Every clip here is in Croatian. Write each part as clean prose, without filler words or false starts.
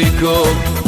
niko.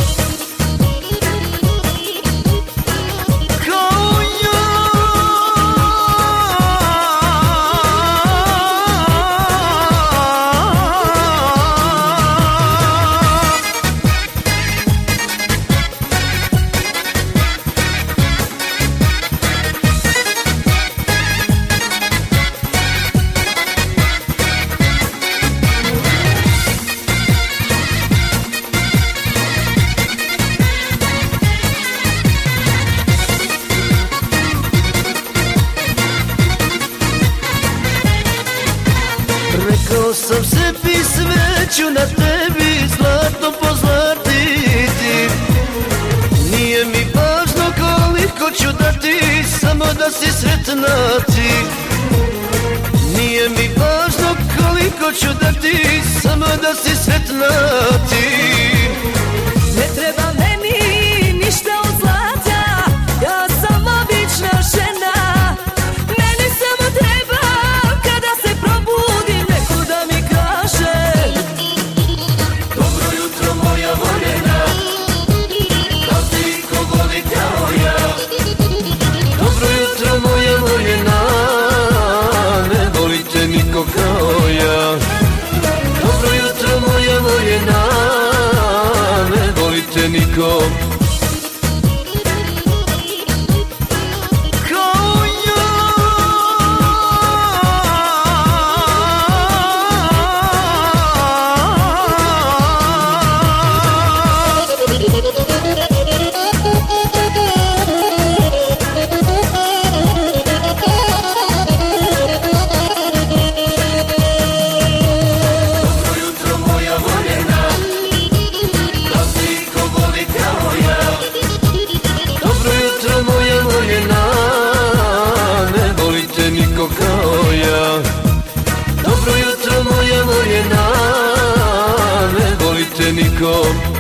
Rekao sam sebi sve ću na tebi zlatom pozlatiti. Nije mi važno koliko ću dati, samo da si sretna ti. Nije mi važno koliko ću dati, samo da si sretna ti. Ne treba meni ništa od zlata, ja sam obična žena. Meni samo treba kada se probudim neko da mi kaže: dobro jutro moja voljena, da ti ko voli kao ja. Dobro jutro moja voljena, ne volite niko kao ja. Dobro jutro moja voljena, ne volite niko. Niko kao ja. Dobro jutro moja voljena, ne volite niko.